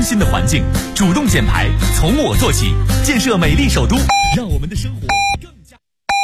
新的环境，主动减排，从我做起，建设美丽首都，让我们的生活更加。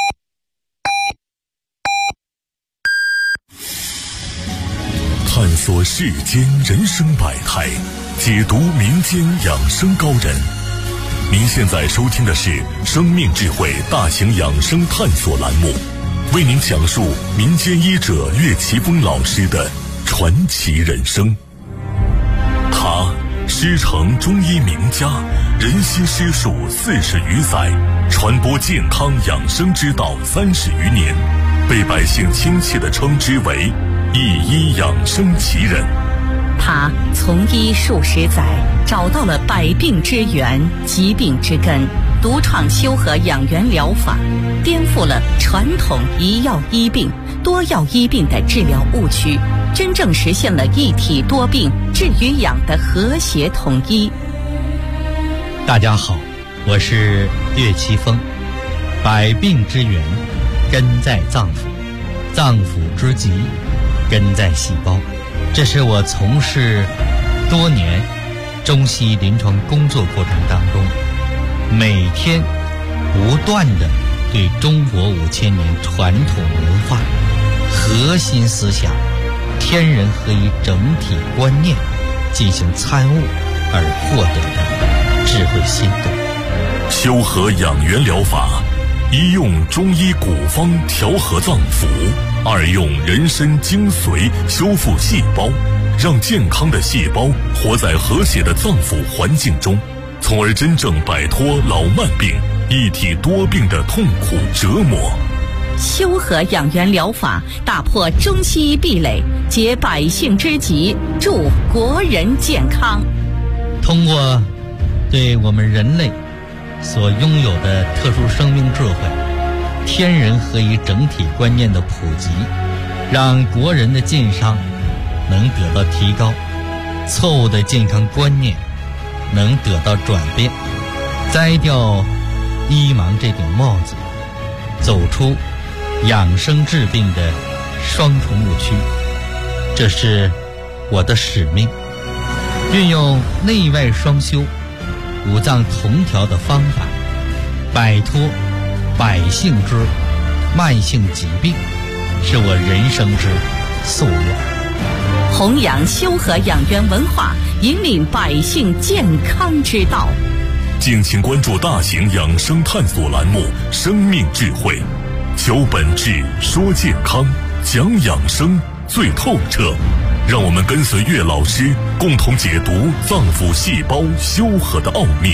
探索世间人生百态，解读民间养生高人。您现在收听的是生命智慧大型养生探索栏目，为您讲述民间医者岳奇峰老师的传奇人生。他师承中医名家，人心师术40余载，传播健康养生之道30余年，被百姓亲切地称之为一医养生奇人。 他从医数十载，找到了百病之源、疾病之根，独创修和养元疗法，颠覆了传统一药医病、多药医病的治疗误区，真正实现了一体多病治与养的和谐统一。 大家好，我是岳奇峰。百病之源根在脏腑，脏腑之疾根在细胞。这是我从事多年中西医临床工作过程当中，每天不断地对中国5000年传统文化核心思想天人合一整体观念进行参悟而获得的智慧心得。 修和养元疗法，一用中医古方调和脏腑，二用人参精髓修复细胞，让健康的细胞活在和谐的脏腑环境中，从而真正摆脱老慢病、一体多病的痛苦折磨。 修和养元疗法打破中西医壁垒，解百姓之急，助国人健康。 通过对我们人类所拥有的特殊生命智慧、天人合一整体观念的普及，让国人的健康能得到提高，错误的健康观念能得到转变，摘掉医盲这顶帽子，走出养生治病的双重误区。这是我的使命，运用内外双修、五脏同调的方法，摆脱百姓之慢性疾病，是我人生之夙愿。 弘扬修和养元文化，引领百姓健康之道。 敬请关注大型养生探索栏目《生命智慧》，求本质，说健康，讲养生最透彻。让我们跟随岳老师，共同解读脏腑细胞修和的奥秘。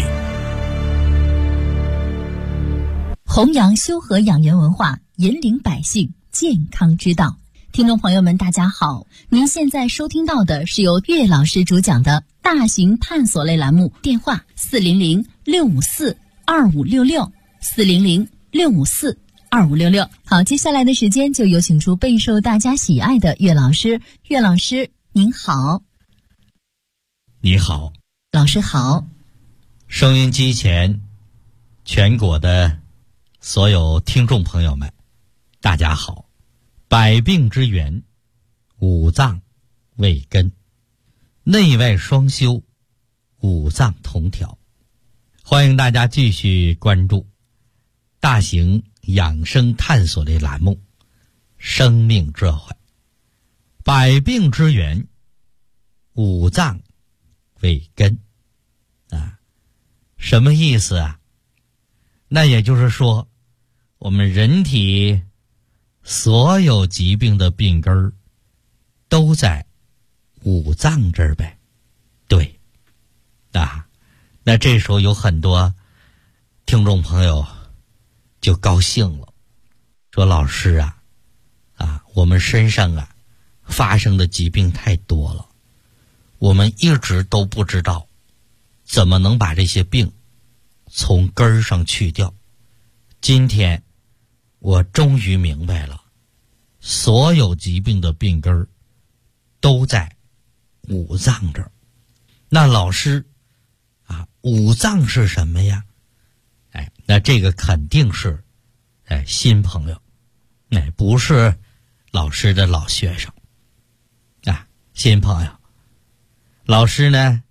弘扬修和养元文化，引领百姓健康之道。听众朋友们大家好，您现在收听到的是由岳老师主讲的大型探索类栏目，电话400-654-2566 400-654-2566。好，接下来的时间就有请出备受大家喜爱的岳老师。岳老师您好。 你好。 老师好。 收音机前全国的所有听众朋友们大家好。百病之源，五脏为根，内外双修，五脏同调。欢迎大家继续关注大型养生探索类栏目生命智慧。百病之源，五脏为根啊，什么意思啊？那也就是说，我们人体所有疾病的病根儿都在五脏这儿呗。对啊，那这时候有很多听众朋友就高兴了，说老师我们身上发生的疾病太多了，我们一直都不知道怎么能把这些病从根儿上去掉。今天我终于明白了，所有疾病的病根儿都在五脏这儿。那老师五脏是什么呀？那这个肯定是新朋友，不是老师的老学生新朋友。老师呢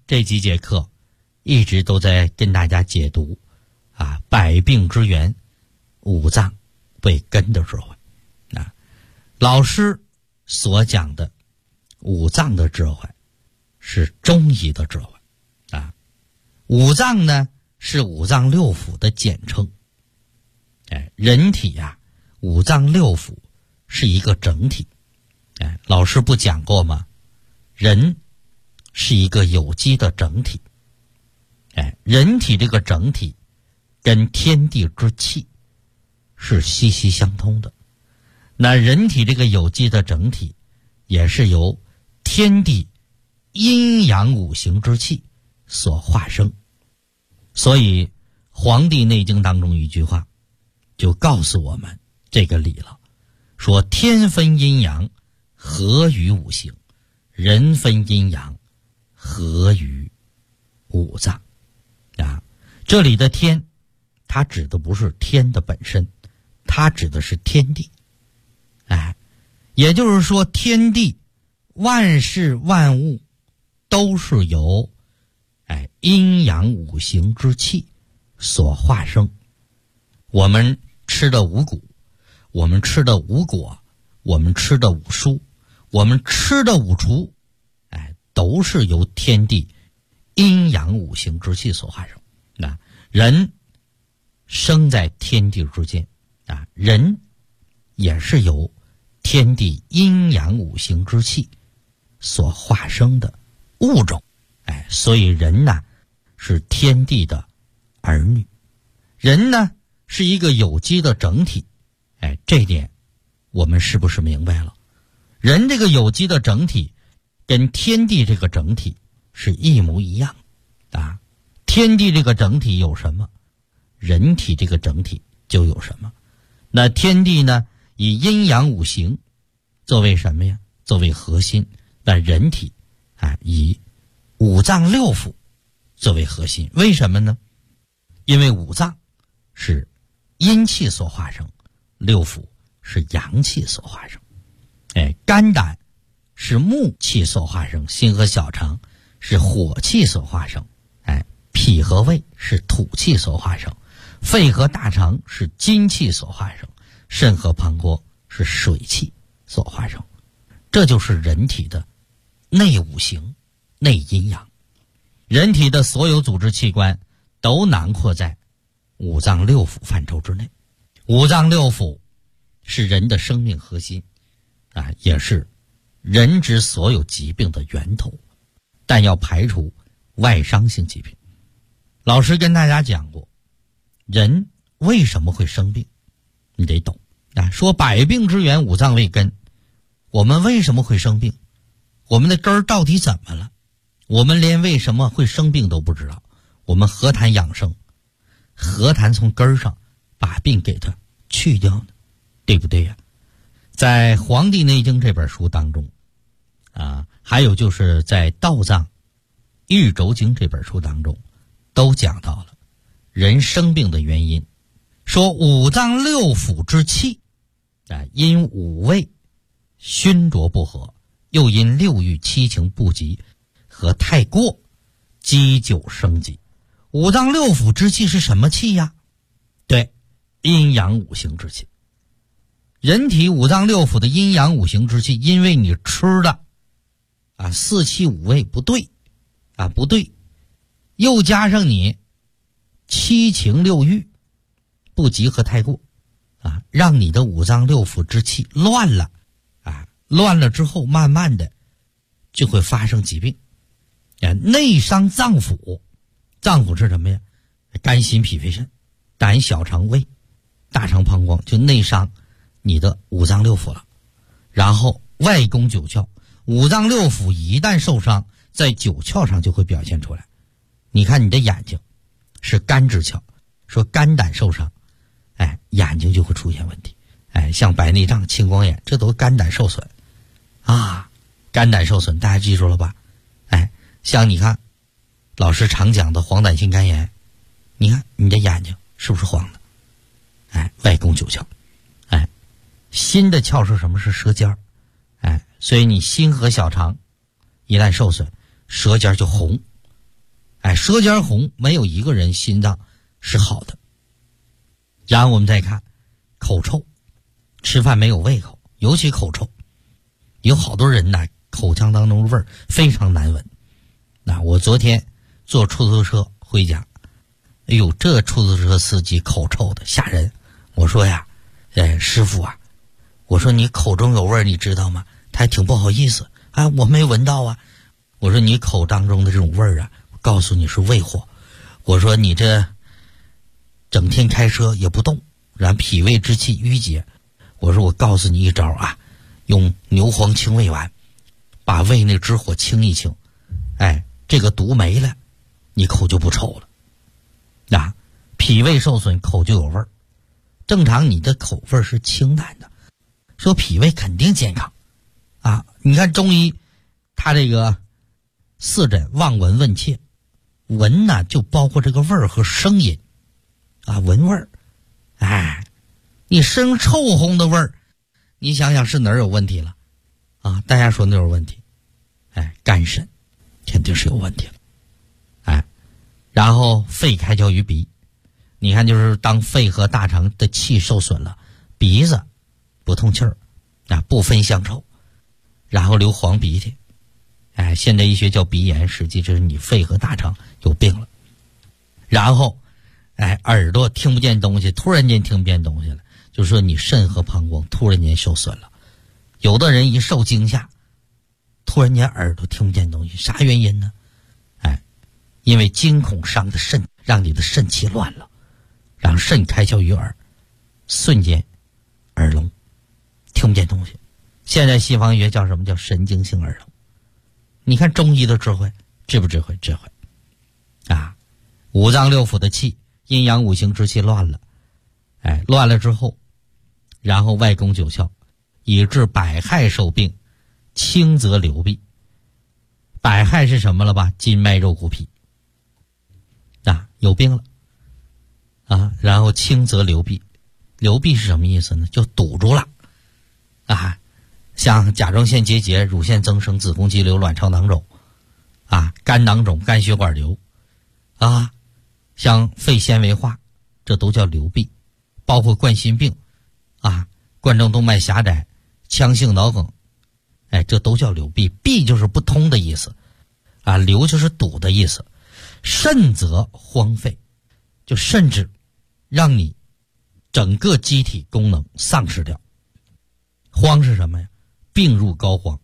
这几节课一直都在跟大家解读百病之源，五脏为根的智慧。老师所讲的五脏的智慧是中医的智慧五脏呢是五脏六腑的简称。人体五脏六腑是一个整体。老师不讲过吗？人是一个有机的整体。人体这个整体跟天地之气是息息相通的。那人体这个有机的整体也是由天地阴阳五行之气所化生。所以《黄帝内经》当中一句话就告诉我们这个理了，说天分阴阳，合于五行；人分阴阳，合于五脏。这里的天，它指的不是天的本身，它指的是天地。也就是说，天地万事万物都是由阴阳五行之气所化生。我们吃的五谷，我们吃的五果，我们吃的五蔬，我们吃的五畜，都是由天地阴阳五行之气所化生。人生在天地之间人也是由天地阴阳五行之气所化生的物种。所以人呢是天地的儿女，人呢是一个有机的整体。这点我们是不是明白了？人这个有机的整体跟天地这个整体是一模一样天地这个整体有什么，人体这个整体就有什么。那天地呢以阴阳五行作为什么呀？作为核心。那人体以五脏六腑作为核心。为什么呢？因为五脏是阴气所化生，六腑是阳气所化生。肝胆是木气所化生，心和小肠是火气所化生，脾和胃是土气所化生，肺和大肠是金气所化生，肾和膀胱是水气所化生。这就是人体的内五行、内阴阳。人体的所有组织器官都囊括在五脏六腑范畴之内。五脏六腑是人的生命核心也是人之所有疾病的源头，但要排除外伤性疾病。老师跟大家讲过，人为什么会生病，你得懂说百病之源，五脏为根。我们为什么会生病？我们的根儿到底怎么了？我们连为什么会生病都不知道，我们何谈养生？何谈从根儿上把病给它去掉呢？对不对呀？在《黄帝内经》这本书当中还有就是在《道藏玉轴经》这本书当中都讲到了人生病的原因，说五脏六腑之气因五味熏浊不和，又因六欲七情不及和太过，积久生疾。五脏六腑之气是什么气呀？对，阴阳五行之气。人体五脏六腑的阴阳五行之气，因为你吃的四气五味不对不对，又加上你七情六欲不及和太过让你的五脏六腑之气乱了乱了之后慢慢的就会发生疾病内伤脏腑。脏腑是什么呀？肝心脾肺肾，胆小肠胃大肠膀胱，就内伤你的五脏六腑了。然后外攻九窍，五脏六腑一旦受伤，在九窍上就会表现出来。你看你的眼睛是肝之窍，说肝胆受伤眼睛就会出现问题像白内障、青光眼，这都肝胆受损肝胆受损大家记住了吧？像你看老师常讲的黄疸性肝炎，你看你的眼睛是不是黄的外攻九窍心的窍是什么？是舌尖所以你心和小肠一旦受损，舌尖就红舌尖红，没有一个人心脏是好的。然后我们再看口臭，吃饭没有胃口，尤其口臭，有好多人呢口腔当中的味儿非常难闻。我昨天坐出租车回家，哎呦，这出租车司机口臭的吓人。我说呀，师傅啊，我说你口中有味儿，你知道吗？他还挺不好意思，我没闻到啊。我说你口当中的这种味儿啊，我告诉你是胃火。我说你这整天开车也不动，然脾胃之气郁结。我说我告诉你一招啊，用牛黄清胃丸，把胃那之火清一清，这个毒没了，你口就不臭了。脾胃受损，口就有味儿。正常你的口味是清淡的，说脾胃肯定健康你看中医他这个四诊望闻问切，闻呢就包括这个味儿和声音闻味儿。你生臭烘的味儿，你想想是哪儿有问题了大家说哪有问题？肝肾肯定是有问题了。然后肺开窍于鼻，你看就是当肺和大肠的气受损了，鼻子不通气儿不分香臭，然后流黄鼻涕。现代医学叫鼻炎，实际这是你肺和大肠有病了。然后耳朵听不见东西，突然间听不见东西了，就是说你肾和膀胱突然间受损了。有的人一受惊吓，突然间耳朵听不见东西，啥原因呢？因为惊恐伤的肾，让你的肾气乱了，让肾开窍于耳，瞬间耳聋，听不见东西。现在西方医学叫什么？叫神经性耳聋。你看中医的智慧，智不智慧？智慧五脏六腑的气，阴阳五行之气乱了，乱了之后，然后外攻九窍，以致百害受病，轻则流闭。百害是什么了吧？筋脉肉骨皮有病了然后轻则流闭。流闭是什么意思呢？就堵住了像甲状腺结节、乳腺增生、子宫肌瘤、卵巢囊肿肝囊肿、肝血管瘤像肺纤维化，这都叫流闭。包括冠心病冠状动脉狭窄、腔性脑梗，这都叫流闭。闭就是不通的意思流就是堵的意思。甚则荒废，就甚至让你整个机体功能丧失掉。荒是什么呀？病入膏肓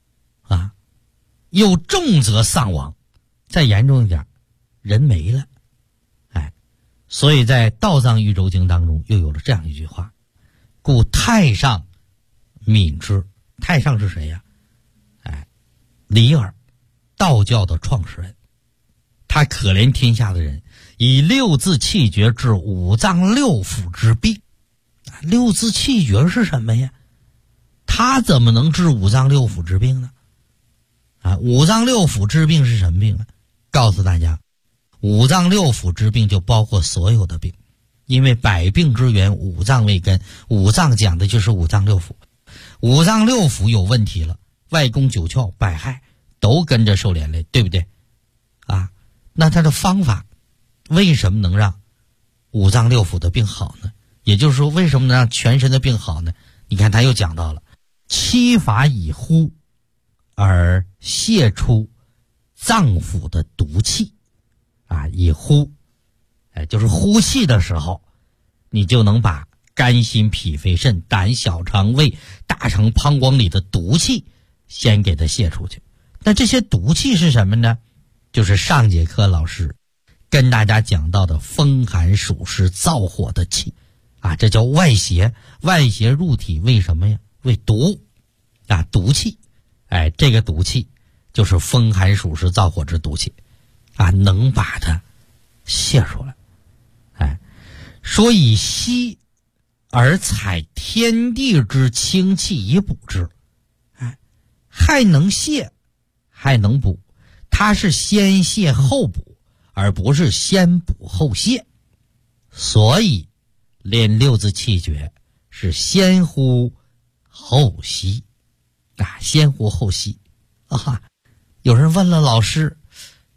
又重则丧亡，再严重一点，人没了。所以在《道藏喻州经》当中又有了这样一句话：故太上悯之。太上是谁呀？李耳，道教的创始人。他可怜天下的人，以六字气绝治五脏六腑之病。六字气绝是什么呀？他怎么能治五脏六腑之病呢？五脏六腑之病是什么病呢？告诉大家，五脏六腑之病就包括所有的病，因为百病之源五脏为根，五脏讲的就是五脏六腑。五脏六腑有问题了，外攻九窍，百害都跟着受连累，对不对那他的方法为什么能让五脏六腑的病好呢？也就是说，为什么能让全身的病好呢？你看他又讲到了七法以呼而泄出脏腑的毒气以呼就是呼气的时候，你就能把肝心脾肺肾胆小肠胃大肠膀胱里的毒气先给它泄出去。那这些毒气是什么呢？就是上节课老师跟大家讲到的风寒暑湿燥火的气这叫外邪。外邪入体为什么呀？为毒毒气。这个毒气就是风寒暑湿燥火之毒气能把它泄出来。说以息而采天地之清气以补之，还能泄还能补。它是先泻后补，而不是先补后泻。所以练六字气绝是先呼后吸先呼后吸有人问了老师，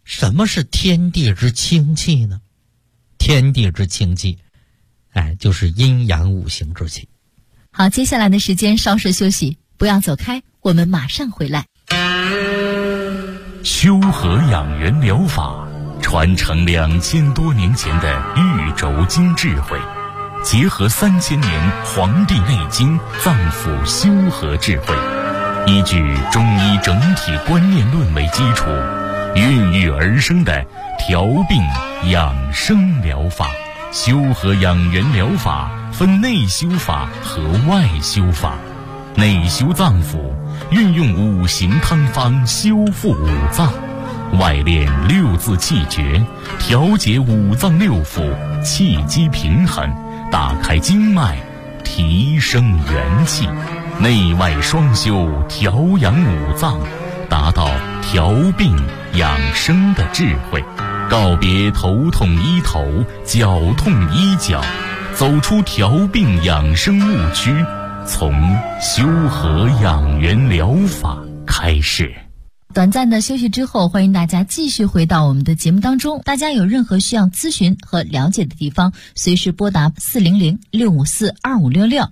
什么是天地之清气呢？天地之清气，就是阴阳五行之气。 好，接下来的时间稍事休息，不要走开，我们马上回来。 修和养元疗法传承2000多年前的玉轴经智慧，结合3000年《黄帝内经》脏腑修和智慧，依据中医整体观念论为基础，孕育而生的调病养生疗法。修和养元疗法分内修法和外修法。内修脏腑，运用五行汤方修复五脏；外练六字气诀，调节五脏六腑，气机平衡，打开经脉，提升元气。内外双修，调养五脏，达到调病养生的智慧。告别头痛医头，脚痛医脚，走出调病养生误区，从修和养元疗法开始。 短暂的休息之后，欢迎大家继续回到我们的节目当中。大家有任何需要咨询和了解的地方，随时拨打400-654-2566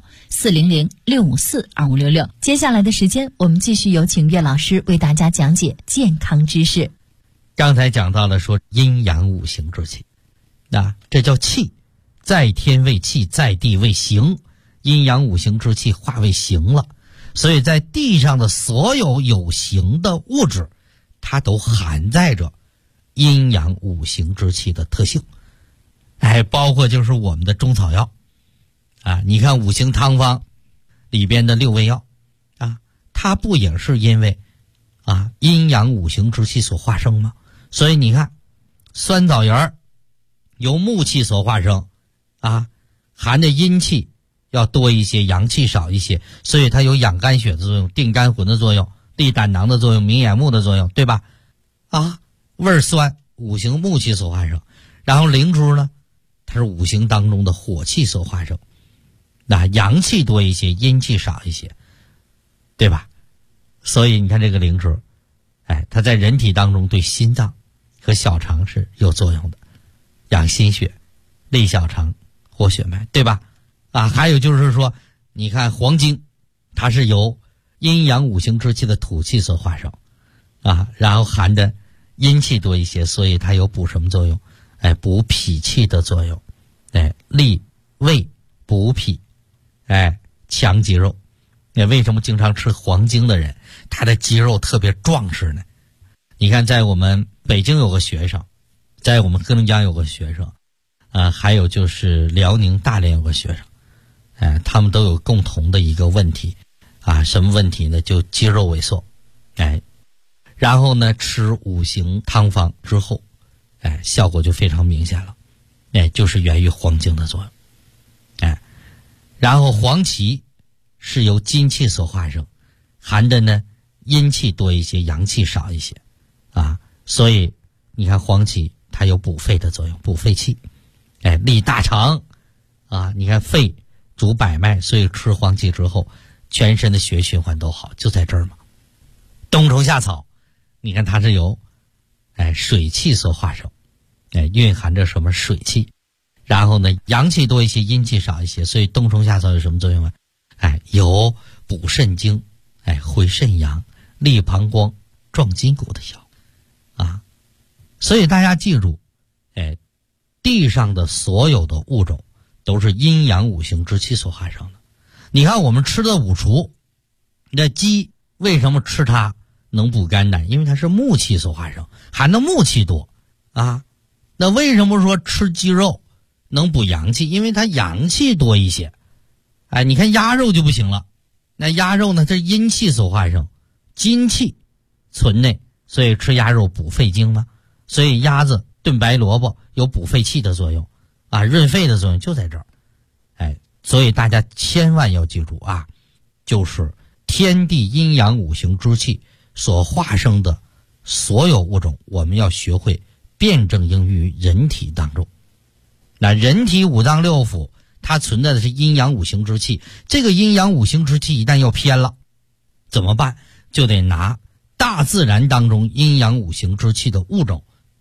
400-654-2566。接下来的时间，我们继续有请岳老师为大家讲解健康知识。 刚才讲到了说阴阳五行之气，这叫气，在天为气，在地为形，阴阳五行之气化为形了。所以在地上的所有有形的物质，它都含载着阴阳五行之气的特性。包括就是我们的中草药你看五行汤方里边的6味药它不也是因为阴阳五行之气所化生吗？所以你看酸枣仁由木气所化生含着阴气要多一些，阳气少一些，所以它有养肝血的作用，定肝魂的作用，利胆囊的作用，明眼目的作用，对吧？味酸，五行木气所化生。然后灵珠呢，它是五行当中的火气所化生，阳气多一些，阴气少一些，对吧？所以你看这个灵珠它在人体当中对心脏和小肠是有作用的，养心血，利小肠，活血脉，对吧？还有就是说，你看黄精，它是由阴阳五行之气的土气所化生然后含着阴气多一些，所以它有补什么作用？补脾气的作用，利胃补脾，强肌肉。为什么经常吃黄精的人，他的肌肉特别壮实呢？你看，在我们北京有个学生，在我们黑龙江有个学生，还有就是辽宁大连有个学生，他们都有共同的一个问题什么问题呢？就肌肉萎缩，然后呢，吃五行汤方之后，效果就非常明显了，就是源于黄精的作用，然后黄芪是由金气所化生，含的呢阴气多一些，阳气少一些所以你看黄芪它有补肺的作用，补肺气，利大肠你看肺主百脉，所以吃黄芪之后全身的血循环都好，就在这儿嘛。冬虫夏草你看它是由水气所化生，蕴含着什么水气，然后呢阳气多一些，阴气少一些，所以冬虫夏草有什么作用有补肾精，回肾阳，利膀胱，壮筋骨的效所以大家记住，地上的所有的物种都是阴阳五行之气所化生的。你看我们吃的五畜，那鸡为什么吃它能补肝胆？因为它是木气所化生，含的木气多那为什么说吃鸡肉能补阳气？因为它阳气多一些。你看鸭肉就不行了，那鸭肉呢，它是阴气所化生，金气存内，所以吃鸭肉补肺经嘛。所以鸭子炖白萝卜有补肺气的作用润肺的作用就在这儿。所以大家千万要记住就是天地阴阳五行之气所化生的所有物种，我们要学会辩证应用于人体当中。那人体五脏六腑它存在的是阴阳五行之气，这个阴阳五行之气一旦要偏了怎么办？就得拿大自然当中阴阳五行之气的物种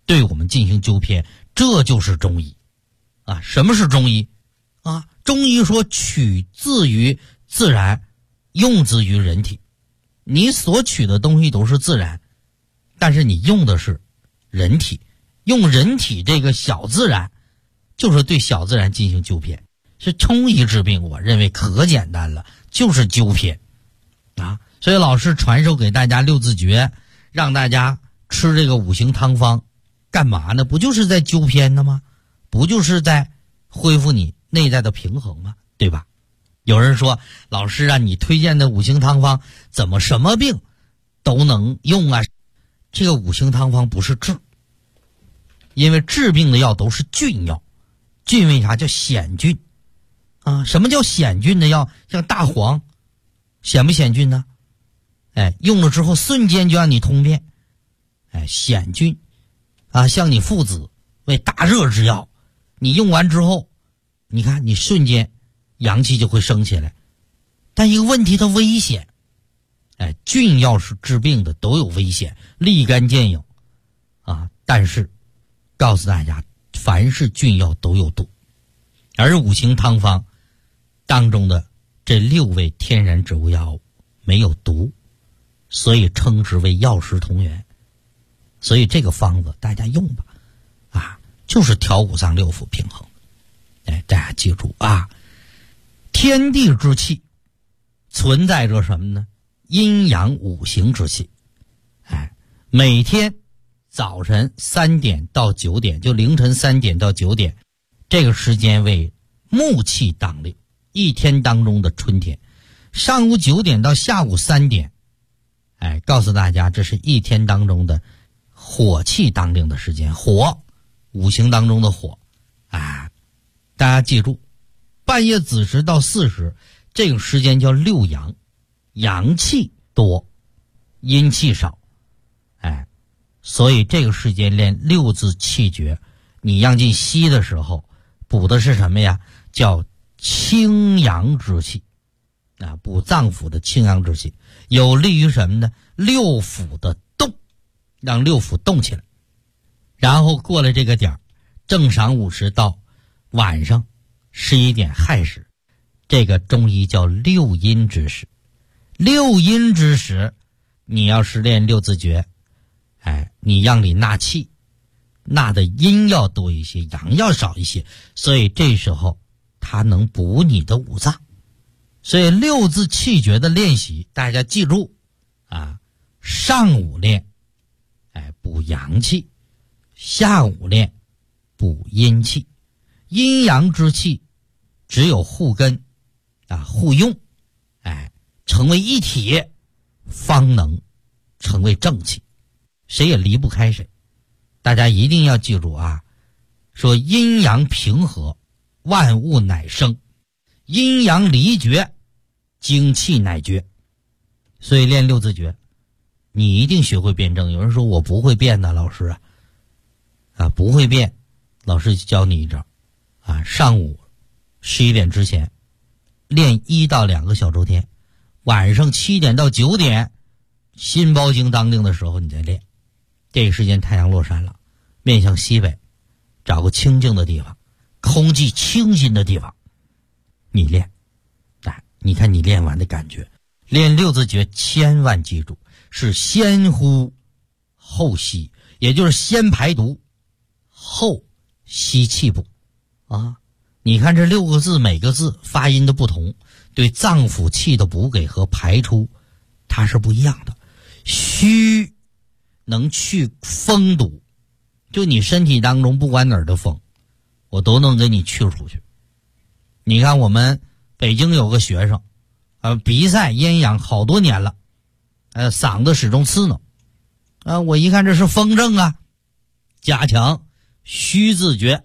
对我们进行纠偏，这就是中医啊。什么是中医啊？中医说取自于自然，用之于人体。你所取的东西都是自然，但是你用的是人体，用人体这个小自然，就是对小自然进行纠偏。是中医治病，我认为可简单了，就是纠偏啊。所以老师传授给大家六字诀，让大家吃这个五行汤方，干嘛呢？不就是在纠偏呢吗？不就是在恢复你内在的平衡吗？对吧？有人说，老师啊，你推荐的五行汤方怎么什么病都能用啊？这个五行汤方不是治，因为治病的药都是菌药。菌为啥叫险菌啊？什么叫险菌的药？像大黄，险不险菌呢？用了之后瞬间就让你通便。险菌啊，像你附子为大热之药，你用完之后，你看你瞬间阳气就会升起来。但一个问题，它危险。菌药是治病的，都有危险，立竿见影啊。但是告诉大家，凡是菌药都有毒，而五行汤方当中的这6味天然植物药物没有毒，所以称之为药食同源。所以这个方子大家用吧，啊，就是调五脏六腑平衡。大家记住啊，天地之气存在着什么呢？阴阳五行之气。每天早晨3点到9点，就凌晨3点到9点，这个时间为木气当令，一天当中的春天。上午9点到下午3点，告诉大家这是一天当中的火气当令的时间，火，五行当中的火。大家记住，半夜子时到巳时，这个时间叫6阳，阳气多，阴气少。所以这个时间练6字气诀，你让进西的时候补的是什么呀？叫清阳之气补脏腑的清阳之气，有利于什么呢？六腑的动，让六腑动起来。然后过了这个点儿，正晌午时到晚上11点亥时，这个中医叫6阴之时。6阴之时，你要是练6字诀，你让里纳气，纳的阴要多一些，阳要少一些，所以这时候它能补你的五脏。所以6字气诀的练习，大家记住啊，上午练补阳气，下午练补阴气。阴阳之气只有互根互用，成为一体，方能成为正气，谁也离不开谁。大家一定要记住啊，说阴阳平和，万物乃生；阴阳离绝，精气乃绝。所以练6字诀，你一定学会辩证。有人说我不会辩的，老师不会辩，老师教你一招上午11点之前练1到2个小周天，晚上7点到9点心包经当令的时候你再练。这个时间太阳落山了，面向西北，找个清静的地方，空气清新的地方，你练。你看你练完的感觉。练6字诀千万记住，是先呼后吸，也就是先排毒后吸气补你看这6个字，每个字发音的不同，对脏腑气的补给和排出它是不一样的。虚能去风毒，就你身体当中不管哪儿的风，我都能给你去出去。你看我们北京有个学生鼻塞咽痒好多年了，嗓子始终刺挠我一看这是风症加强虚字诀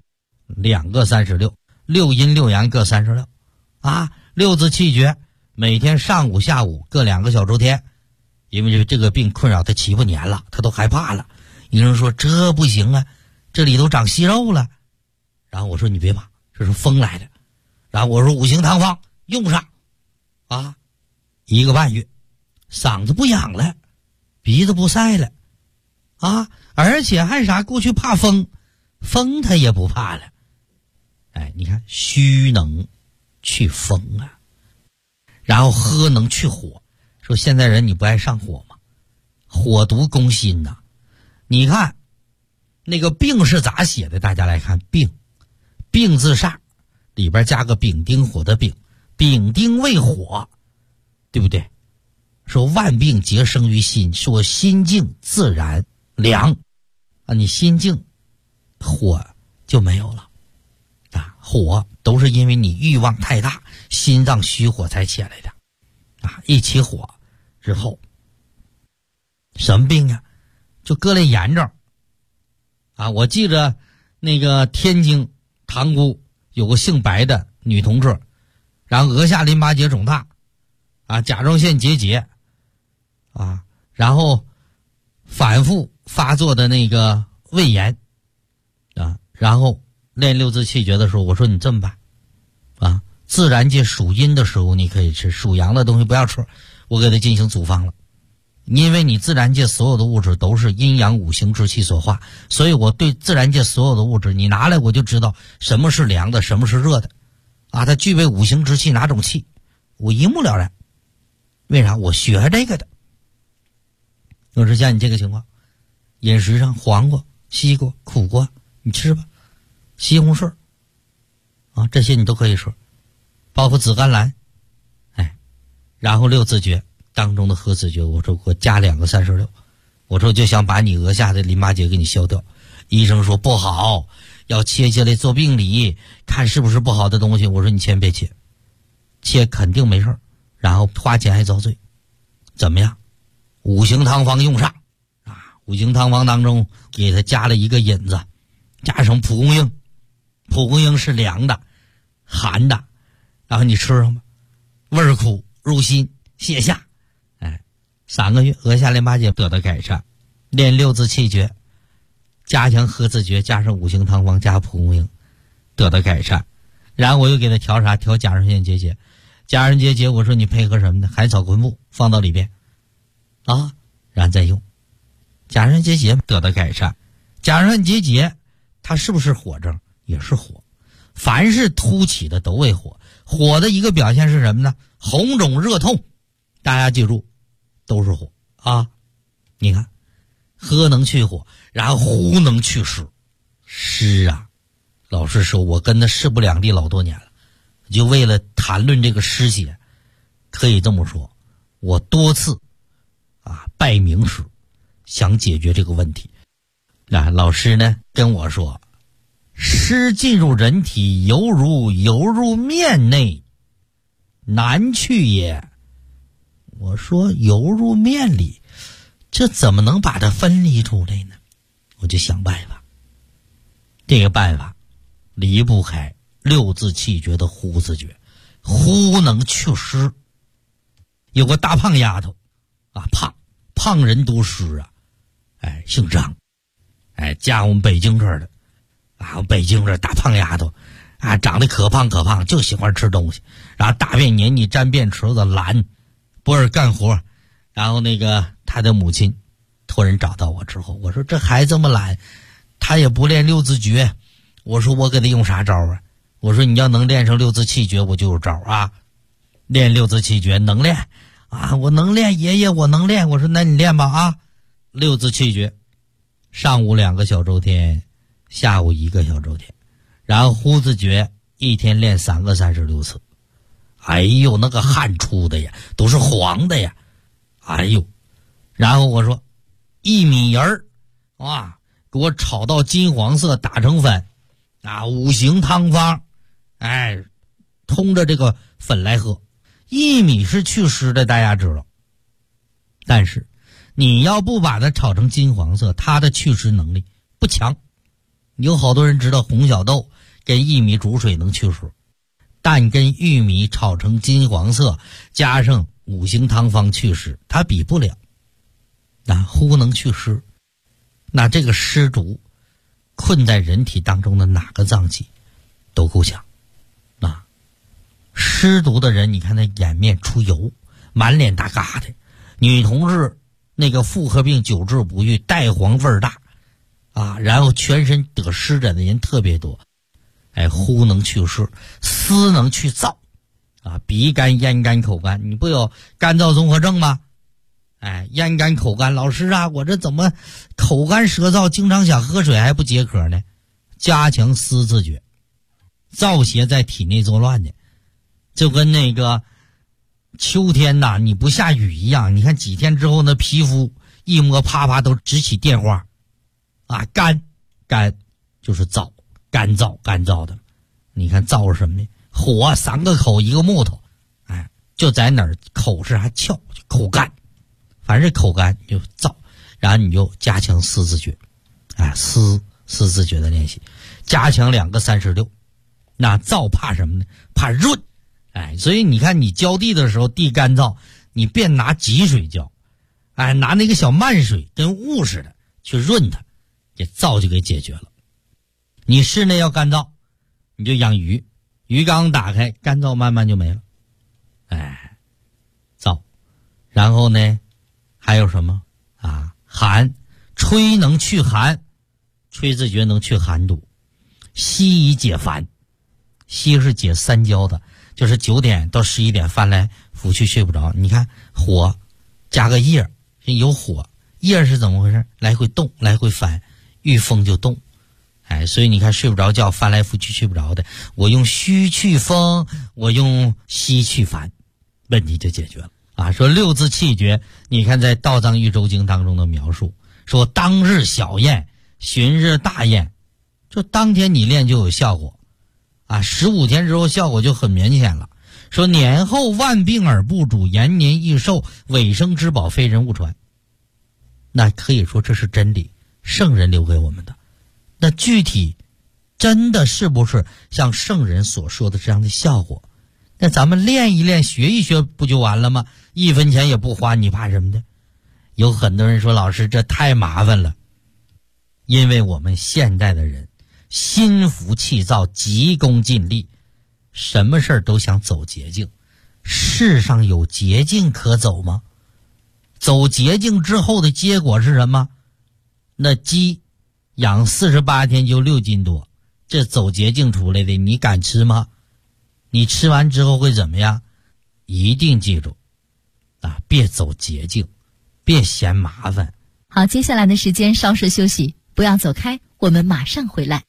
2个36，6阴6阳各366字气诀，每天上午下午各2个小周天。因为这个病困扰他7、8年了，他都害怕了。有人说这不行这里都长息肉了。然后我说你别怕，这是风来的。然后我说五行汤方用上1个半月，嗓子不痒了，鼻子不塞了啊，而且还啥？过去怕风，风他也不怕了。哎，你看虚能去风啊，然后喝能去火。说现在人你不爱上火吗？火毒攻心呐。你看那个病是咋写的？大家来看病，病字煞里边加个丙丁火的丙，丙丁为火，对不对？说万病皆生于心，说心静自然凉啊，你心静火就没有了啊，火都是因为你欲望太大，心脏虚火才起来的啊，一起火之后什么病啊？就各类炎症啊。我记着那个天津塘沽有个姓白的女同志，然后额下淋巴结肿大啊，甲状腺结节啊，然后反复发作的那个胃炎啊，然后练六字气诀的时候，我说你这么办啊，自然界属阴的食物你可以吃，属阳的东西不要吃，我给它进行组方了。因为你自然界所有的物质都是阴阳五行之气所化，所以我对自然界所有的物质你拿来我就知道什么是凉的，什么是热的啊，它具备五行之气哪种气，我一目了然。为啥？我学这个的。我说像你这个情况，饮食上黄瓜、西瓜、苦瓜你吃吧，西红柿啊这些你都可以吃，包括紫甘蓝，哎，然后六字诀当中的合子诀，我说给我加2个36，我说就想把你额下的淋巴结给你消掉。医生说不好，要切下来做病理，看是不是不好的东西。我说你千万别切，切肯定没事，然后花钱还遭罪。怎么样？五行汤方用上啊！五行汤方当中给他加了一个引子，加上蒲公英。蒲公英是凉的、寒的，然后你吃上吧，味儿苦，入心，泻下。3个月额下淋巴结得到改善，练六字气诀，加强合子诀，加上五行汤方加蒲公英，得到改善。然后我又给他调啥？调甲状腺结节。甲状腺结节我说你配合什么呢？海草昆布放到里边啊，然后再用。甲状腺结节得到改善。甲状腺结节它是不是火症？也是火。凡是突起的都为火。火的一个表现是什么呢？红肿热痛。大家记住都是火啊！你看，喝能去火，然后呼能去湿。湿啊，老实说，我跟他势不两立老多年了，就为了谈论这个湿邪，可以这么说，我多次啊拜名师，想解决这个问题。那老师呢跟我说，湿进入人体，犹如游入面内，难去也。我说游入面里，这怎么能把它分离出来呢？我就想办法。这个办法离不开六字气诀的呼字诀。呼能去湿。有个大胖丫头啊，胖人多湿啊，哎，姓张，哎，家我们北京这儿的啊，北京这大胖丫头啊，长得可胖，就喜欢吃东西，然后大便黏腻，沾便池子懒，不是干活。然后那个他的母亲托人找到我之后，我说这孩子这么懒，他也不练六字诀，我说我给他用啥招啊？我说你要能练上六字气诀，我就有招啊。练六字气诀能练啊，我能练，爷爷我能练。我说那你练吧啊。六字气诀，上午2个小周天，下午1个小周天，然后呼字诀一天练3个36次。哎呦，那个汗出的呀，都是黄的呀，哎呦。然后我说薏米仁儿啊，给我炒到金黄色，打成粉啊，五行汤方，哎，通着这个粉来喝。薏米是祛湿的，大家知道，但是你要不把它炒成金黄色，它的祛湿能力不强。有好多人知道红小豆跟薏米煮水能祛湿，但跟玉米炒成金黄色，加上五行汤方祛湿，它比不了。那呼能祛湿，那这个湿毒困在人体当中的哪个脏器都够呛啊。湿毒的人，你看他颜面出油，满脸大疙瘩，女同志那个妇科病久治不愈，带黄味儿大啊，然后全身得湿疹的人特别多。呼能去湿，思能去燥啊，鼻干、咽干、口干，你不有干燥综合症吗？咽干口干，老师啊，我这怎么口干舌燥，经常想喝水还不解渴呢？加强思自觉，燥邪在体内作乱的，就跟那个秋天呐，你不下雨一样，你看几天之后那皮肤一摸啪啪都直起电花啊，干就是燥，干燥的。你看燥是什么呢？火3个口1个木头，就在哪儿口是还翘，口干，凡是口干就燥，然后你就加强思自觉，思自觉的练习，加强2个36。那燥怕什么呢？怕润，所以你看你浇地的时候地干燥，你别拿急水浇，拿那个小慢水跟雾似的去润它，这燥就给解决了。你室内要干燥，你就养鱼，鱼缸打开，干燥慢慢就没了。燥，然后呢，还有什么寒，吹能去寒，吹自觉能去寒毒，息以解烦。息是解三焦的，就是9点到11点翻来覆去睡不着。你看火加个叶，有火，叶是怎么回事？来回动，来回翻，遇风就动。所以你看睡不着觉，翻来覆去睡不着的，我用虚去风，我用息去烦，问题就解决了说6字气诀，你看在《道藏喻州经》当中的描述，说当日小验，旬日大验，就当天你练就有效果15天之后效果就很明显了。说年后万病而不主，延年益寿，尾生之宝，非人勿传。那可以说这是真理，圣人留给我们的。那具体真的是不是像圣人所说的这样的效果？那咱们练一练，学一学不就完了吗？1分钱也不花，你怕什么的？有很多人说老师这太麻烦了，因为我们现代的人心浮气躁，急功近利，什么事儿都想走捷径。世上有捷径可走吗？走捷径之后的结果是什么？那鸡养48天就6斤多，这走捷径出来的，你敢吃吗？你吃完之后会怎么样？一定记住别走捷径，别嫌麻烦。 好，接下来的时间稍事休息，不要走开，我们马上回来。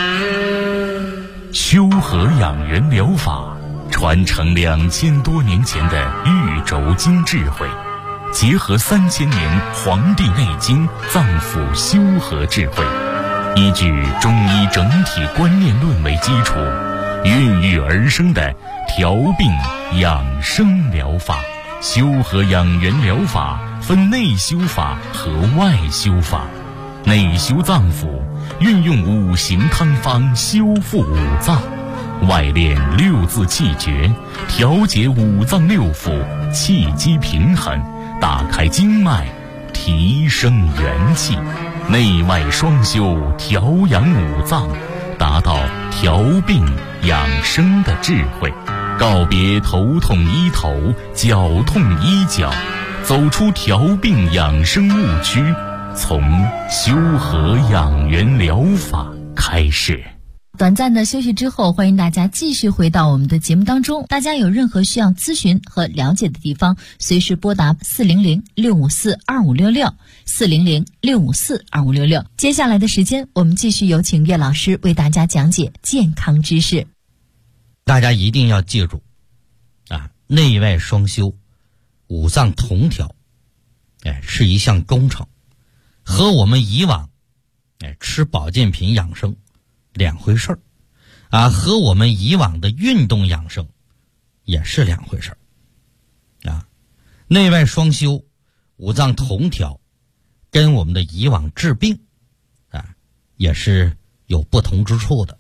修和养元疗法传承2000多年前的玉轴经智慧，结合3000年《黄帝内经》脏腑修和智慧，依据中医整体观念论为基础，孕育而生的调病养生疗法。修和养元疗法分内修法和外修法。内修脏腑，运用5行汤方修复5脏；外练6字气诀，调节5脏6腑，气机平衡，打开经脉，提升元气。内外双修，调养5脏，达到调病养生的智慧。告别头痛医头，脚痛医脚，走出调病养生误区，从修和养元疗法开始。 短暂的休息之后，欢迎大家继续回到我们的节目当中。大家有任何需要咨询和了解的地方，随时拨打400-654-2566 400-654-2566。接下来的时间，我们继续有请岳老师为大家讲解健康知识。 大家一定要记住内外双修，5脏同调是一项工程，和我们以往吃保健品养生两回事儿和我们以往的运动养生也是两回事儿内外双修，5脏同调，跟我们的以往治病也是有不同之处的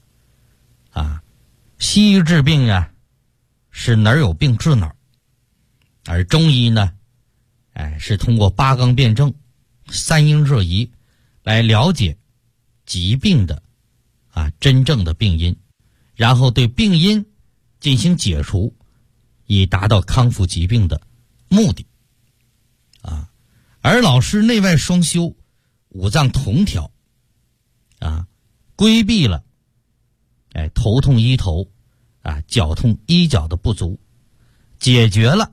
西医治病是哪儿有病治哪儿，而中医呢是通过8纲辩证、3应热仪来了解疾病的真正的病因，然后对病因进行解除，以达到康复疾病的目的而老师内外双修，五脏同调规避了头痛医头脚痛医脚的不足，解决了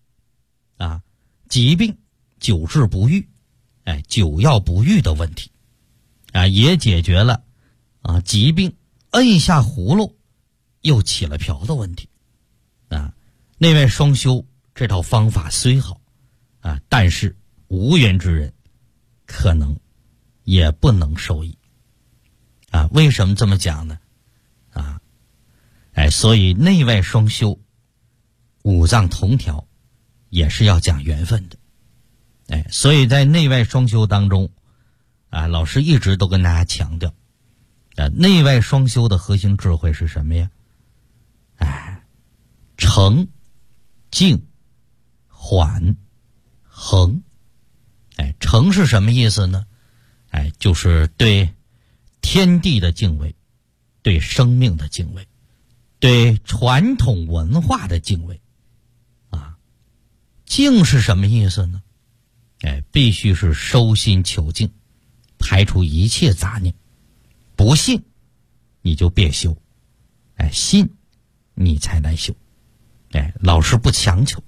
疾病久治不愈久药不愈的问题也解决了疾病摁下葫芦又起了瓢的问题内外双修这套方法虽好但是无缘之人可能也不能受益为什么这么讲呢所以内外双修五脏同调也是要讲缘分的所以在内外双修当中老师一直都跟大家强调内外双修的核心智慧是什么呀？诚、静、缓、恒。诚是什么意思呢？就是对天地的敬畏，对生命的敬畏，对传统文化的敬畏静是什么意思呢？必须是收心求静，排除一切杂念。不信你就别修信你才来修老师不强求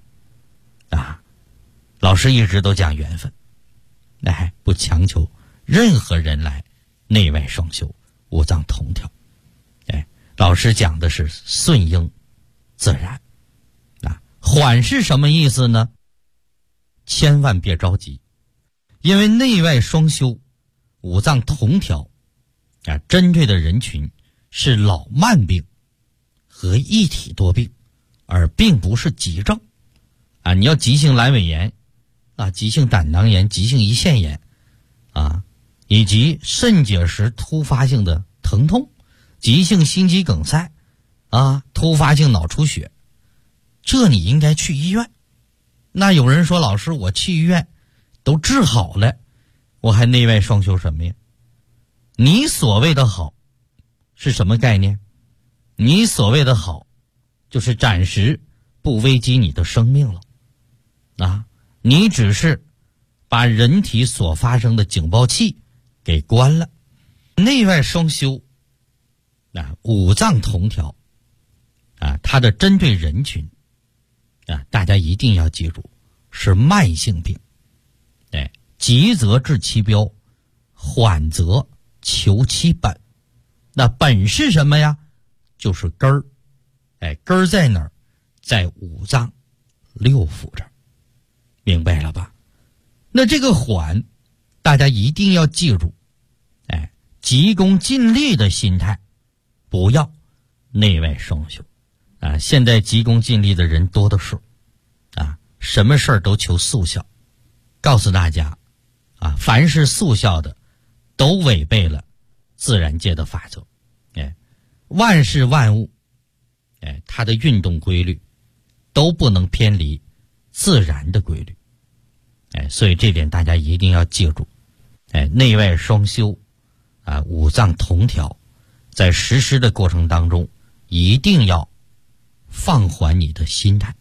老师一直都讲缘分不强求任何人来内外双修五脏同调老师讲的是顺应自然缓是什么意思呢？千万别着急，因为内外双修五脏同调针对的人群是老慢病和一体多病，而并不是急症你要急性阑尾炎急性胆囊炎、急性胰腺炎以及肾结石突发性的疼痛、急性心肌梗塞突发性脑出血，这你应该去医院。那有人说老师我去医院都治好了，我还内外双修什么呀？你所谓的好是什么概念？你所谓的好就是暂时不危及你的生命了你只是把人体所发生的警报器给关了。内外双修五脏同调它的针对人群大家一定要记住是慢性病急则治其标，缓则求其本。那本是什么呀？就是根儿根儿在哪儿？在五脏六腑这儿，明白了吧？那这个缓大家一定要记住急功近利的心态，不要内外双修现在急功近利的人多的是什么事儿都求速效。告诉大家凡是速效的都违背了自然界的法则万事万物它的运动规律都不能偏离自然的规律所以这点大家一定要记住内外双修五脏同调，在实施的过程当中一定要放缓你的心态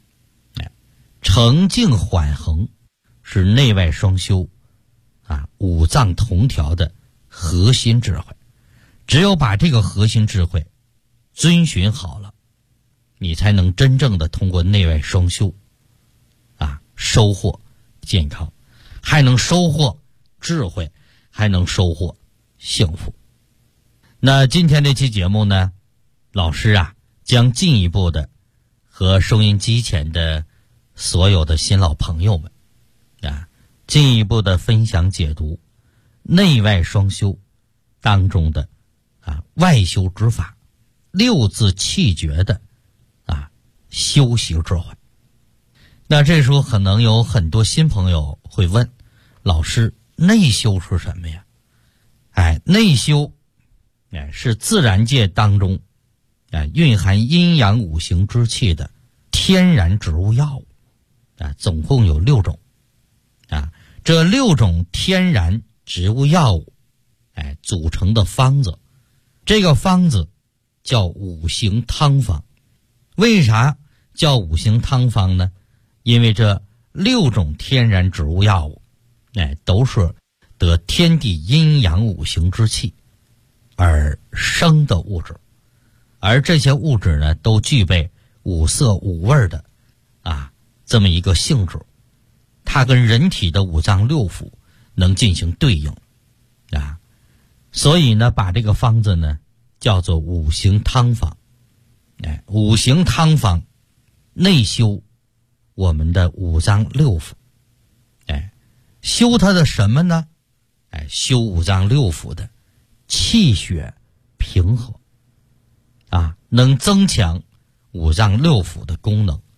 诚静缓恒是内外双修五脏同调的核心智慧。只有把这个核心智慧遵循好了，你才能真正的通过内外双修收获健康，还能收获智慧，还能收获幸福。那今天这期节目呢，老师将进一步的和收音机前的所有的新老朋友们进一步的分享解读内外双修当中的外修之法，六字气诀的修习智慧。那这时候可能有很多新朋友会问，老师内修是什么呀？内修是自然界当中蕴含阴阳五行之气的天然植物药物总共有6种这6种天然植物药物组成的方子，这个方子叫五行汤方。为啥叫五行汤方呢？因为这6种天然植物药物都是得天地阴阳五行之气而生的物质，而这些物质呢，都具备五色五味的这么一个性质，它跟人体的五脏六腑能进行对应所以呢，把这个方子呢叫做五行汤方。五行汤方内修我们的五脏六腑，修它的什么呢？修五脏六腑的气血平和能增强五脏六腑的功能。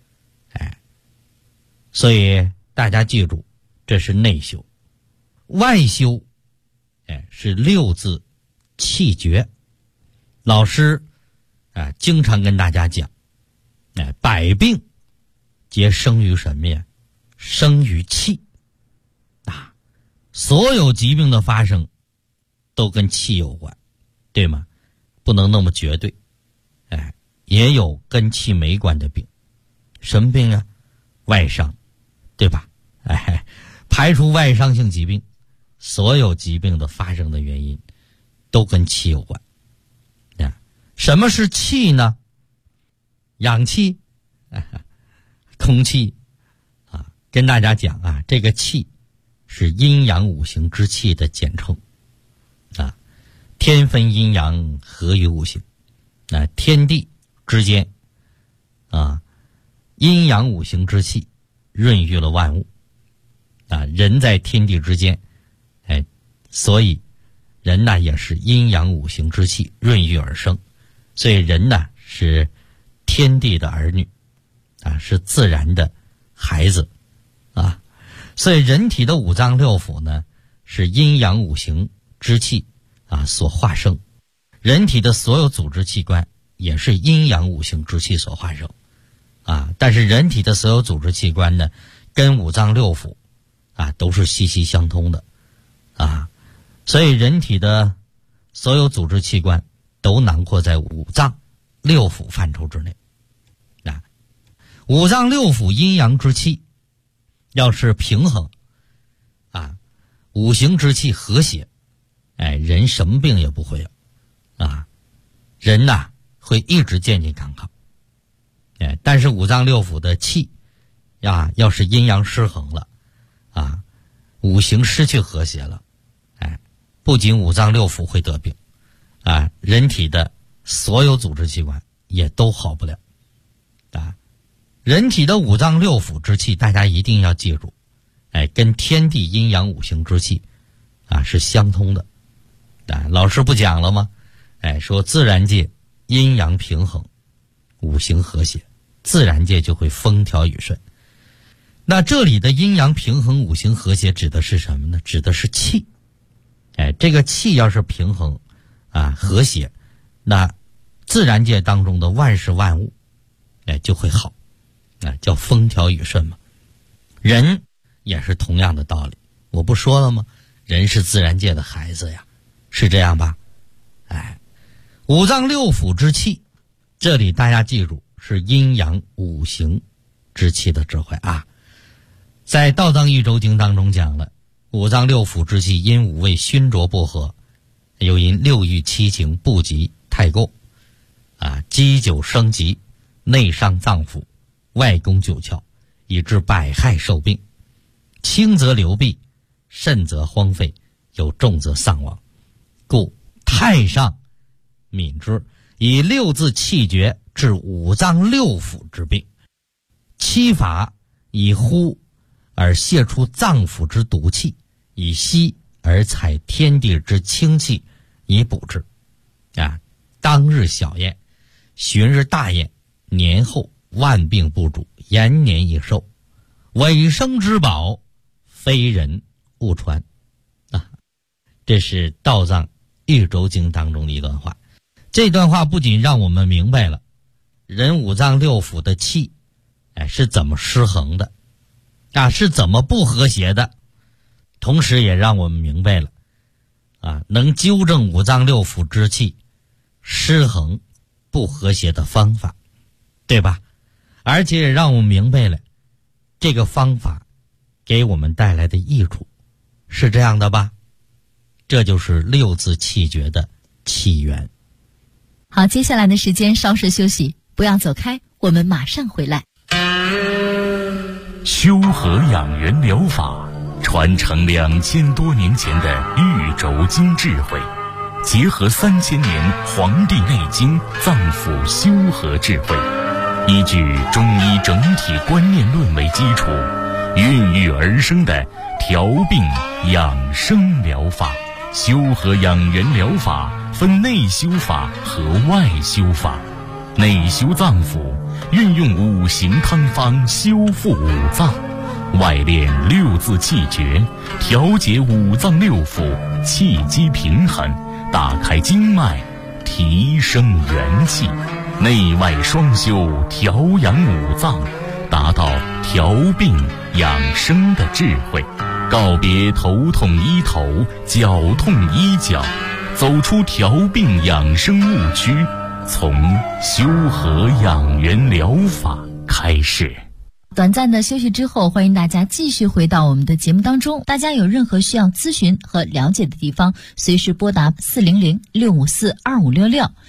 所以大家记住，这是内修。外修是六字气绝。老师经常跟大家讲，百病皆生于什么呀？生于气。所有疾病的发生都跟气有关，对吗？不能那么绝对。也有跟气没关的病。什么病啊？外伤，对吧？排除外伤性疾病，所有疾病的发生的原因都跟气有关。什么是气呢？氧气，空气跟大家讲这个气是阴阳五行之气的简称天分阴阳，合于五行。天地之间阴阳五行之气润育了万物人在天地之间所以人呢也是阴阳五行之气润育而生。所以人呢是天地的儿女是自然的孩子所以人体的五脏六腑呢是阴阳五行之气所化生，人体的所有组织器官也是阴阳五行之气所化生但是人体的所有组织器官呢跟五脏六腑都是息息相通的所以人体的所有组织器官都囊括在五脏六腑范畴之内五脏六腑阴阳之气要是平衡五行之气和谐人什么病也不会有人呐会一直健健康康但是五脏六腑的气要是阴阳失衡了五行失去和谐了不仅五脏六腑会得病人体的所有组织器官也都好不了人体的五脏六腑之气大家一定要记住跟天地阴阳五行之气是相通的老师不讲了吗说自然界阴阳平衡五行和谐，自然界就会风调雨顺。那这里的阴阳平衡五行和谐指的是什么呢？指的是气这个气要是平衡和谐，那自然界当中的万事万物就会好叫风调雨顺嘛。人也是同样的道理，我不说了吗？人是自然界的孩子呀，是这样吧？五脏六腑之气，这里大家记住是阴阳五行之气的智慧在《道藏一周经》当中讲了，五脏六腑之气因五味熏浊不和，又因六欲七情不及太过积久生疾，内伤脏腑，外攻九窍，以致百害受病，轻则流弊，甚则荒废，有重则丧亡。故太上敏之，以六字气绝治五脏六腑之病，七法以呼而泄出脏腑之毒气，以息而采天地之清气，以补之当日小验，旬日大验，年后万病不主，延年益寿，尾生之宝，非人勿传这是道藏一周经当中的一段话。这段话不仅让我们明白了人五脏六腑的气是怎么失衡的是怎么不和谐的，同时也让我们明白了能纠正五脏六腑之气失衡不和谐的方法，对吧？而且也让我们明白了这个方法给我们带来的益处是这样的吧？这就是六字气诀的起源。 好，接下来的时间稍事休息，不要走开，我们马上回来。 修和养元疗法传承2000多年前的玉轴经智慧，结合3000年《黄帝内经》脏腑修和智慧，依据中医整体观念论为基础，孕育而生的调病养生疗法。修和养元疗法分内修法和外修法。内修脏腑，运用5行汤方修复五脏；外练6字气诀，调节五脏六腑，气机平衡，打开经脉，提升元气。内外双修，调养五脏，达到调病养生的智慧。告别头痛医头，脚痛医脚，走出调病养生误区，从修和养元疗法开始。 短暂的休息之后，欢迎大家继续回到我们的节目当中。大家有任何需要咨询和了解的地方，随时拨打400-654-2566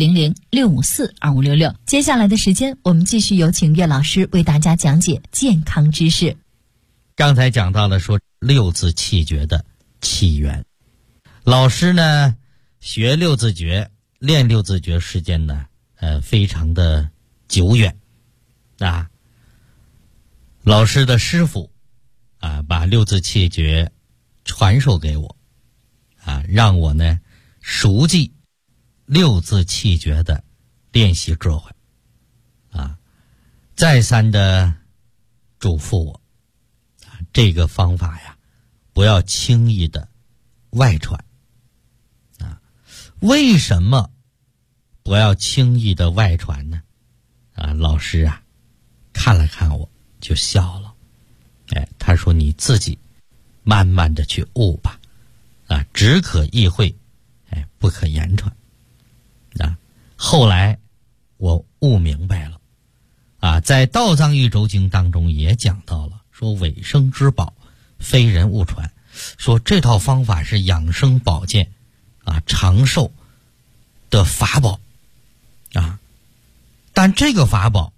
400-654-2566。接下来的时间，我们继续有请岳老师为大家讲解健康知识。 刚才讲到了说六字气诀的起源，老师呢学六字诀、练六字诀时间呢，非常的久远啊。老师的师傅啊，把六字气诀传授给我啊，让我呢熟记六字气诀的练习智慧啊，再三的嘱咐我。这个方法呀，不要轻易的外传啊！为什么不要轻易的外传呢？啊，老师啊，看了看我就笑了，他说你自己慢慢的去悟吧，啊，只可意会，不可言传，啊，后来我悟明白了，啊，在《道藏玉轴经》当中也讲到了。说尾生之宝，非人勿传。说这套方法是养生保健啊、长寿的法宝啊，但这个法宝，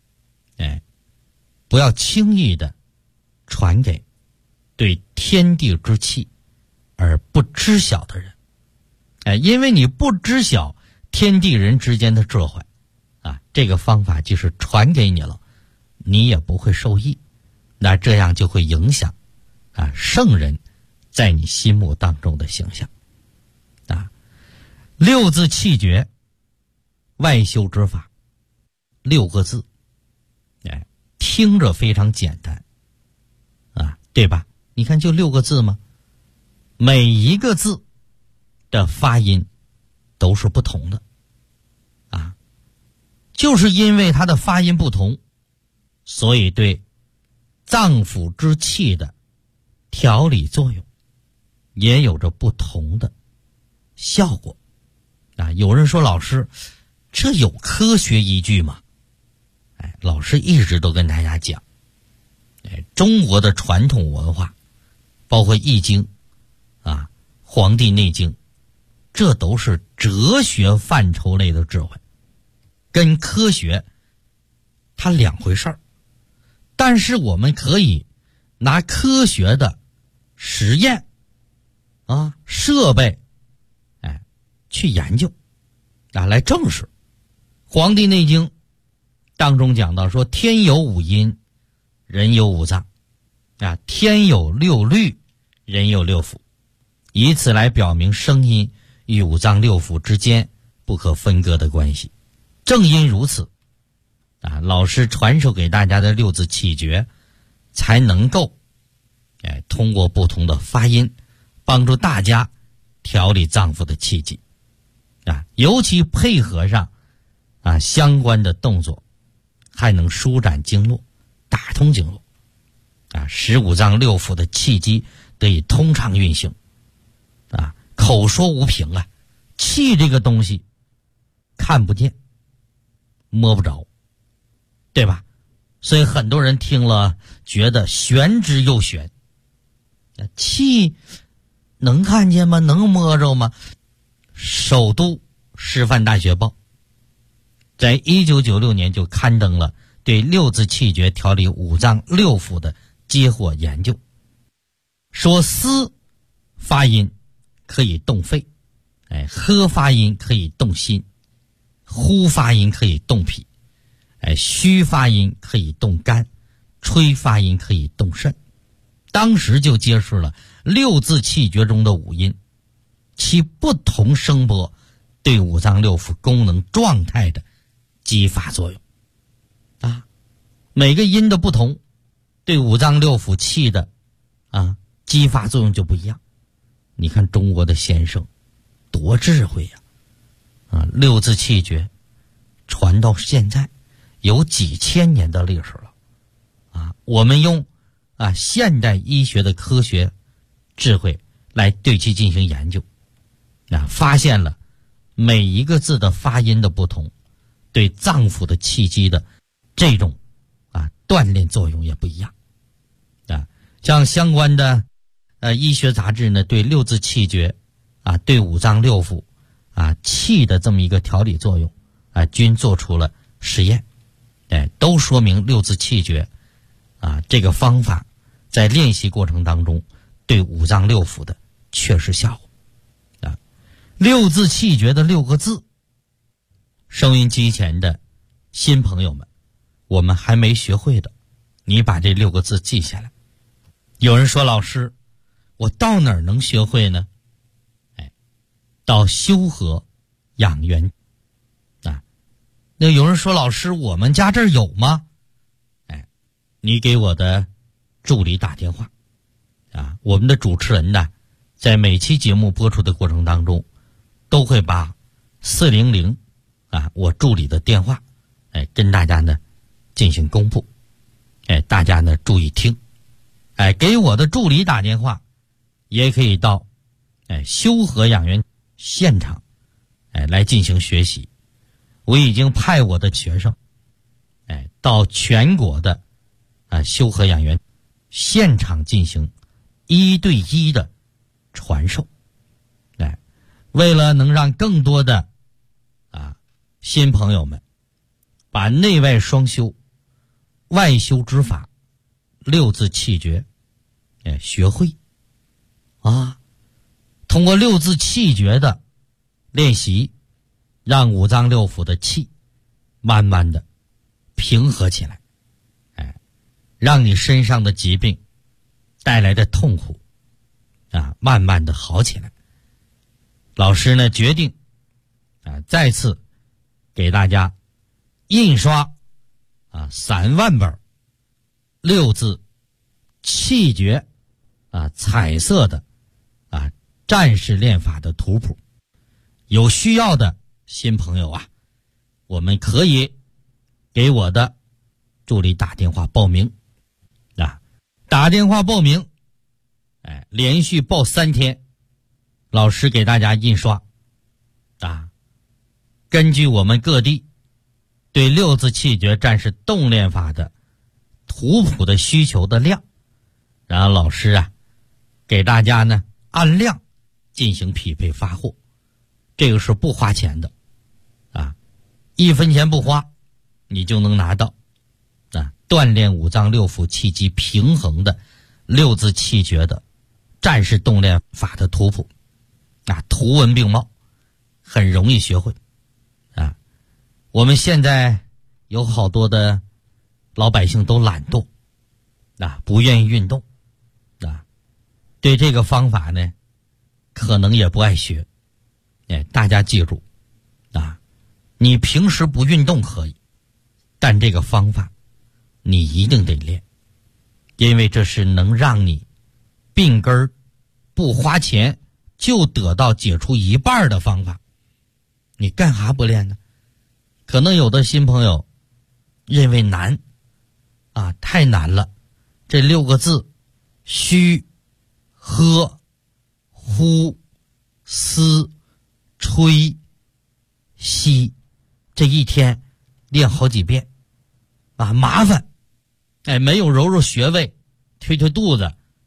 不要轻易的传给对天地之气而不知晓的人，因为你不知晓天地人之间的智慧啊，这个方法即使传给你了，你也不会受益。那这样就会影响啊圣人在你心目当中的形象啊。六字气诀外修之法，6个字，听着非常简单啊，对吧？你看就6个字吗？每一个字的发音都是不同的啊，就是因为它的发音不同，所以对脏腑之气的调理作用也有着不同的效果啊。有人说老师，这有科学依据吗？老师一直都跟大家讲，中国的传统文化，包括易经啊、黄帝内经，这都是哲学范畴类的智慧，跟科学它两回事儿。但是我们可以拿科学的实验啊、设备去研究啊，来证实。黄帝内经当中讲到说，天有5阴，人有5脏啊，天有6律，人有6腑，以此来表明声音与5脏6腑之间不可分割的关系。正因如此啊，老师传授给大家的6字气诀才能够通过不同的发音帮助大家调理脏腑的气机啊，尤其配合上啊相关的动作，还能舒展经络，打通经络啊，使5脏6腑的气机得以通畅运行啊。口说无凭啊，气这个东西看不见摸不着，对吧？所以很多人听了觉得玄之又玄气能看见吗？能摸着吗？首都师范大学报在1996年就刊登了对六字气诀调理五脏六腑的结果研究，说嘶发音可以动肺，喝发音可以动心，呼发音可以动脾，虚发音可以动肝，吹发音可以动肾。当时就揭示了六字气诀中的五音其不同声波对五脏六腑功能状态的激发作用每个音的不同对五脏六腑气的激发作用就不一样。你看中国的先生多智慧呀！六字气诀传到现在有几千年的历史了我们用现代医学的科学智慧来对其进行研究发现了每一个字的发音的不同对脏腑的气机的这种锻炼作用也不一样像相关的医学杂志呢对六字气诀对五脏六腑气的这么一个调理作用均做出了实验都说明六字气诀这个方法在练习过程当中对五脏六腑的确实效果六字气诀的六个字，收音机前的新朋友们，我们还没学会的，你把这六个字记下来。有人说老师，我到哪儿能学会呢？到修和养元那有人说老师，我们家这儿有吗？你给我的助理打电话我们的主持人呢在每期节目播出的过程当中都会把400我助理的电话跟大家呢进行公布大家呢注意听给我的助理打电话也可以到修和养元现场来进行学习。我已经派我的学生到全国的修和养元现场进行1对1的传授为了能让更多的新朋友们把内外双修外修之法六字气诀学会通过六字气诀的练习，让五脏六腑的气慢慢的平和起来让你身上的疾病带来的痛苦慢慢的好起来。老师呢决定再次给大家印刷3万本六字气诀彩色的战士练法的图谱。有需要的新朋友我们可以给我的助理打电话报名打电话报名连续报3天，老师给大家印刷根据我们各地对六字气诀战士动练法的图谱的需求的量，然后老师给大家呢按量进行匹配发货，这个是不花钱的1分钱不花你就能拿到锻炼五脏六腑气机平衡的六字气诀的战士动练法的图谱图文并茂，很容易学会我们现在有好多的老百姓都懒惰不愿意运动对这个方法呢可能也不爱学大家记住你平时不运动可以，但这个方法你一定得练，因为这是能让你病根不花钱就得到解除一半的方法。你干啥不练呢？可能有的新朋友认为难太难了，这6个字虚喝呼吸吹吸，这一天练好几遍麻烦没有揉揉穴位推推肚子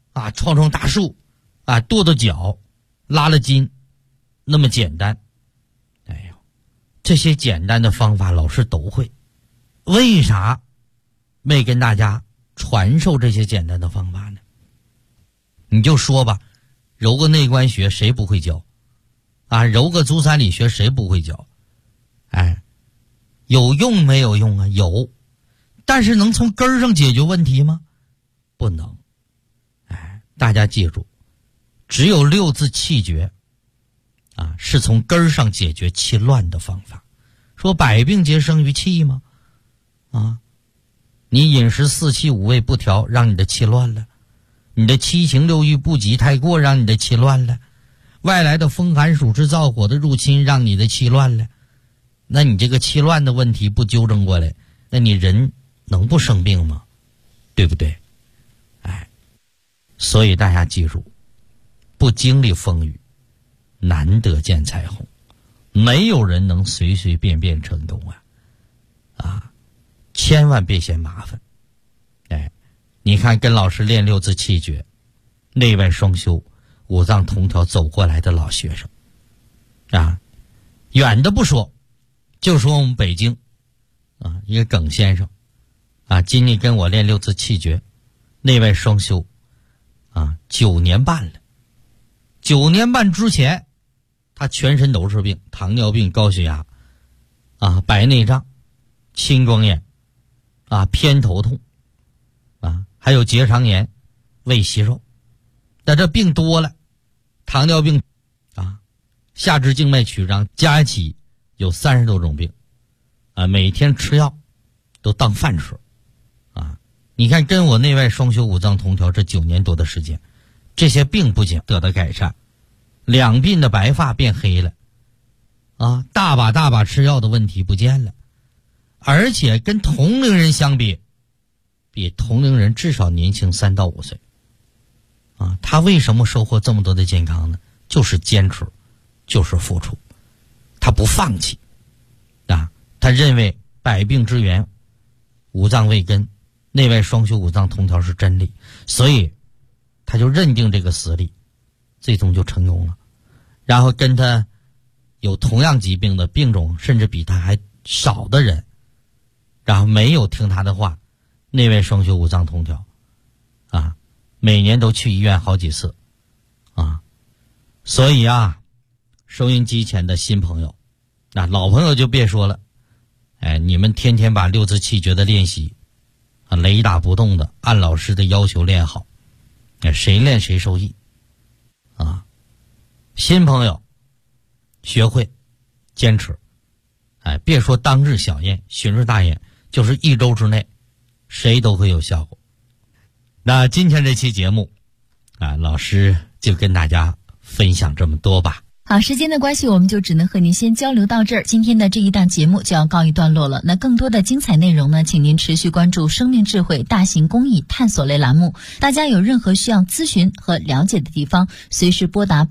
啊，撞撞大树啊，跺跺脚，拉了筋，那么简单。哎呦，这些简单的方法老师都会，为啥没跟大家传授这些简单的方法呢？你就说吧，揉个内关穴谁不会教啊？揉个足三里穴谁不会教？哎，有用没有用啊？有，但是能从根儿上解决问题吗？不能。哎，大家记住，只有六字气诀啊，是从根儿上解决气乱的方法。说百病皆生于气吗？啊，你饮食四气五味不调，让你的气乱了；你的七情六欲不及太过，让你的气乱了；外来的风寒暑湿燥火的入侵，让你的气乱了。那你这个气乱的问题不纠正过来，那你人能不生病吗？对不对？哎，所以大家记住，不经历风雨，难得见彩虹。没有人能随随便便成功啊！千万别嫌麻烦。哎，你看跟老师练六字气诀，内外双修，五脏同调走过来的老学生啊，远的不说，就说我们北京啊，一个耿先生啊，今年跟我练六字气诀，内外双修啊，9年半了。9年半之前，他全身都是病，糖尿病、高血压啊，白内障、青光眼啊，偏头痛啊，还有结肠炎、胃息肉。但这病多了，糖尿病啊，下肢静脉曲张加起有30多种病啊，每天吃药都当饭吃啊。你看跟我内外双修五脏同调这9年多的时间，这些病不仅得到改善，两鬓的白发变黑了啊，大把吃药的问题不见了，而且跟同龄人相比，比同龄人至少年轻3到5岁啊。他为什么收获这么多的健康呢？就是坚持，就是付出，他不放弃啊。他认为百病之源五脏为根，内外双修五脏同调是真理，所以他就认定这个实力，最终就成功了。然后跟他有同样疾病的病种甚至比他还少的人，然后没有听他的话，内外双修五脏同调啊，每年都去医院好几次啊。所以啊，收音机前的新朋友啊，老朋友就别说了，哎，你们天天把六字气诀的练习啊，雷打不动的按老师的要求练好，哎，谁练谁受益啊。新朋友学会坚持，哎，别说当日小验旬日大验，就是1周之内谁都会有效果。那今天这期节目啊，老师就跟大家分享这么多吧。 好，时间的关系，我们就只能和您先交流到这儿。今天的这一档节目就要告一段落了。那更多的精彩内容呢，请您持续关注生命智慧大型公益探索类栏目。大家有任何需要咨询和了解的地方，随时拨打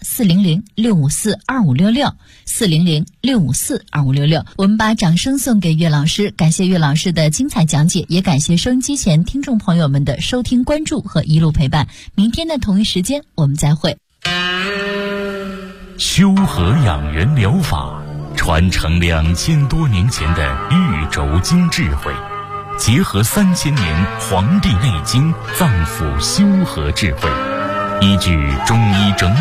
400-654-2566 400-654-2566。我们把掌声送给岳老师，感谢岳老师的精彩讲解，也感谢收音机前听众朋友们的收听关注和一路陪伴。明天的同一时间我们再会。 修和养元疗法传承2000多年前的玉轴经智慧，结合3000年《黄帝内经》脏腑修和智慧，依据中医整